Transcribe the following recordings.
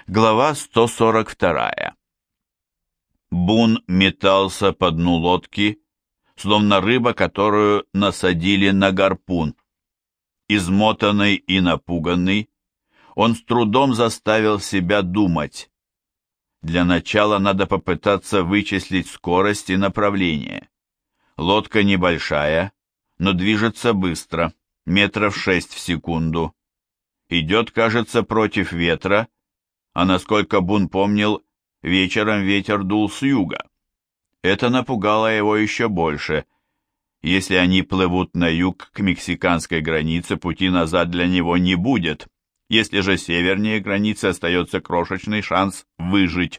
Глава 142. Бун метался по дну лодки, словно рыба, которую насадили на гарпун. Измотанный и напуганный, он с трудом заставил себя думать. Для начала надо попытаться вычислить скорость и направление. Лодка небольшая, но движется быстро, метров 6 в секунду. Идет, кажется, против ветра, а насколько Бун помнил, вечером ветер дул с юга. Это напугало его еще больше. Если они плывут на юг к мексиканской границе, пути назад для него не будет. Если же севернее границы, остается крошечный шанс выжить.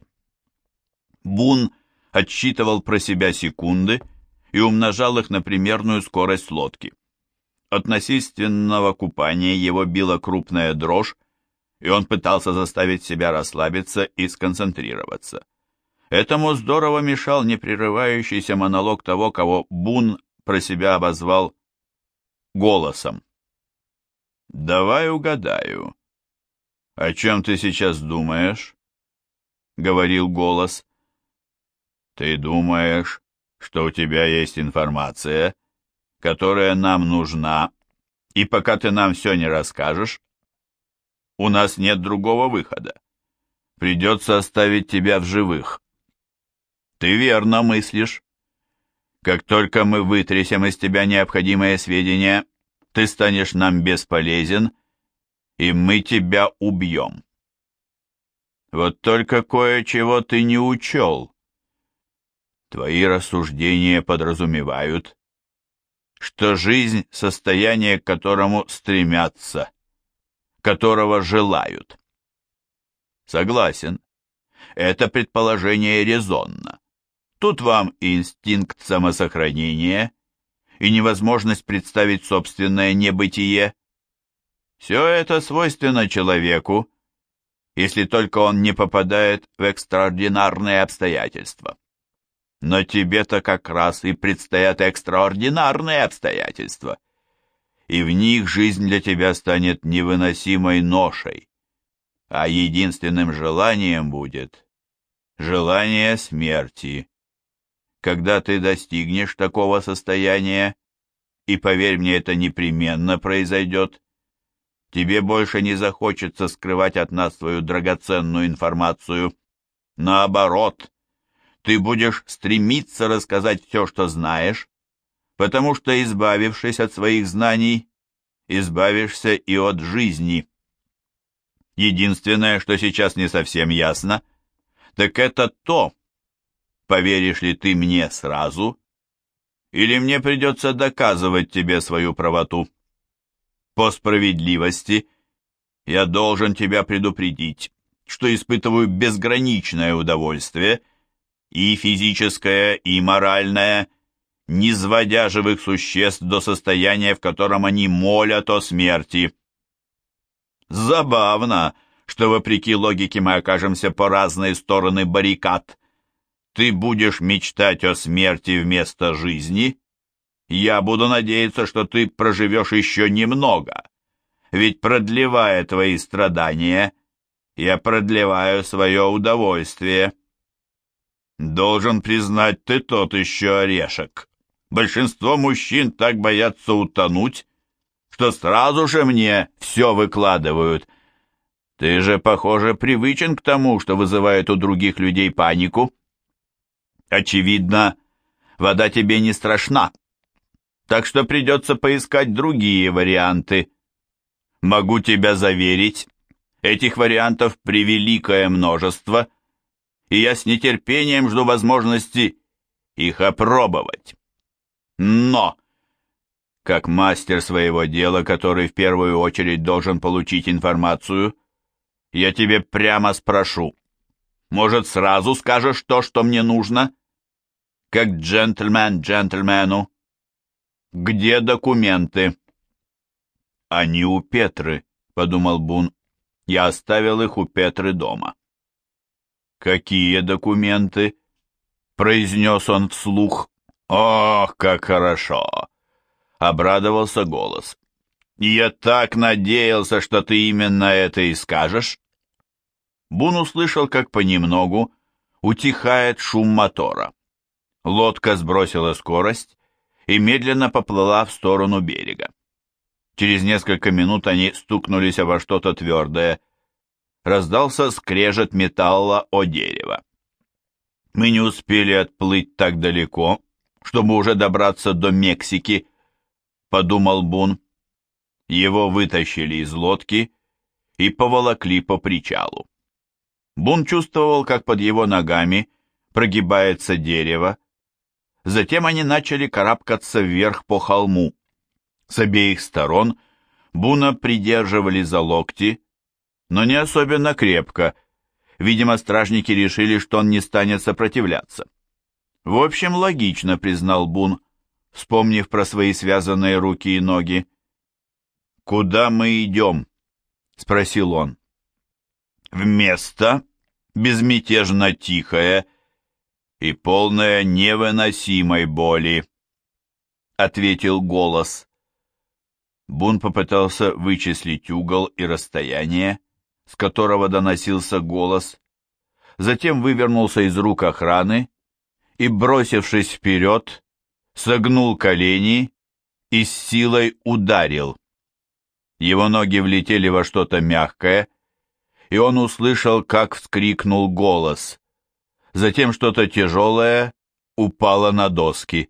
Бун отсчитывал про себя секунды и умножал их на примерную скорость лодки. От насильственного купания его била крупная дрожь, и он пытался заставить себя расслабиться и сконцентрироваться. Этому здорово мешал непрерывающийся монолог того, кого Бун про себя обозвал голосом. «Давай угадаю. О чем ты сейчас думаешь?» — говорил голос. «Ты думаешь, что у тебя есть информация, которая нам нужна, и пока ты нам все не расскажешь, у нас нет другого выхода. Придется оставить тебя в живых». «Ты верно мыслишь. Как только мы вытрясем из тебя необходимые сведения, ты станешь нам бесполезен, и мы тебя убьем. Вот только кое-чего ты не учел. Твои рассуждения подразумевают, что жизнь — состояние, к которому стремятся, которого желают. Согласен, это предположение резонно. Тут вам и инстинкт самосохранения, и невозможность представить собственное небытие. Все это свойственно человеку, если только он не попадает в экстраординарные обстоятельства. Но тебе-то как раз и предстоят экстраординарные обстоятельства, и в них жизнь для тебя станет невыносимой ношей, а единственным желанием будет желание смерти. Когда ты достигнешь такого состояния, и, поверь мне, это непременно произойдет, тебе больше не захочется скрывать от нас свою драгоценную информацию. Наоборот, ты будешь стремиться рассказать все, что знаешь, потому что, избавившись от своих знаний, избавишься и от жизни. Единственное, что сейчас не совсем ясно, так это то, поверишь ли ты мне сразу, или мне придется доказывать тебе свою правоту. По справедливости я должен тебя предупредить, что испытываю безграничное удовольствие, и физическое, и моральное, низводя живых существ до состояния, в котором они молят о смерти. Забавно, что вопреки логике мы окажемся по разные стороны баррикад. Ты будешь мечтать о смерти вместо жизни. Я буду надеяться, что ты проживешь еще немного, ведь, продлевая твои страдания, я продлеваю свое удовольствие. Должен признать, ты тот еще орешек. Большинство мужчин так боятся утонуть, что сразу же мне все выкладывают. Ты же, похоже, привычен к тому, что вызывает у других людей панику. Очевидно, вода тебе не страшна, так что придется поискать другие варианты. Могу тебя заверить, этих вариантов превеликое множество, и я с нетерпением жду возможности их опробовать. Но, как мастер своего дела, который в первую очередь должен получить информацию, я тебе прямо спрошу, может, сразу скажешь то, что мне нужно? Как джентльмен джентльмену. Где документы? Они у Петры, подумал Бун. Я оставил их у Петры дома. Какие документы? Произнес он вслух. Ох, как хорошо! Обрадовался голос. Я так надеялся, что ты именно это и скажешь. Бун услышал, как понемногу утихает шум мотора. Лодка сбросила скорость и медленно поплыла в сторону берега. Через несколько минут они стукнулись обо что-то твердое. Раздался скрежет металла о дерево. «Мы не успели отплыть так далеко, чтобы уже добраться до Мексики», — подумал Бун. Его вытащили из лодки и поволокли по причалу. Бун чувствовал, как под его ногами прогибается дерево. Затем они начали карабкаться вверх по холму. С обеих сторон Буна придерживали за локти, но не особенно крепко. Видимо, стражники решили, что он не станет сопротивляться. В общем, логично, признал Бун, вспомнив про свои связанные руки и ноги. «Куда мы идем?» — спросил он. «В место безмятежно тихое и полное невыносимой боли», — ответил голос. Бун попытался вычислить угол и расстояние, с которого доносился голос, затем вывернулся из рук охраны и, бросившись вперед, согнул колени и с силой ударил. Его ноги влетели во что-то мягкое, и он услышал, как вскрикнул голос. Затем что-то тяжелое упало на доски.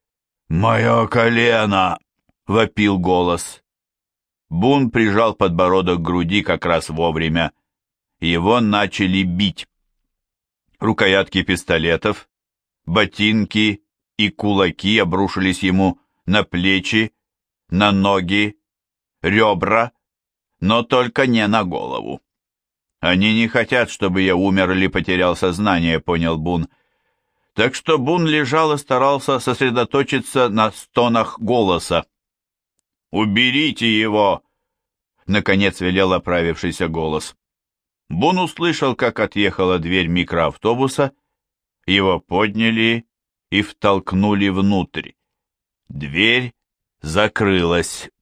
«Мое колено!» — вопил голос. Бун прижал подбородок к груди как раз вовремя. Его начали бить. Рукоятки пистолетов, ботинки и кулаки обрушились ему на плечи, на ноги, ребра, но только не на голову. «Они не хотят, чтобы я умер или потерял сознание», — понял Бун. Так что Бун лежал и старался сосредоточиться на стонах голоса. «Уберите его!» — наконец велел оправившийся голос. Бун услышал, как отъехала дверь микроавтобуса, его подняли и втолкнули внутрь. Дверь закрылась.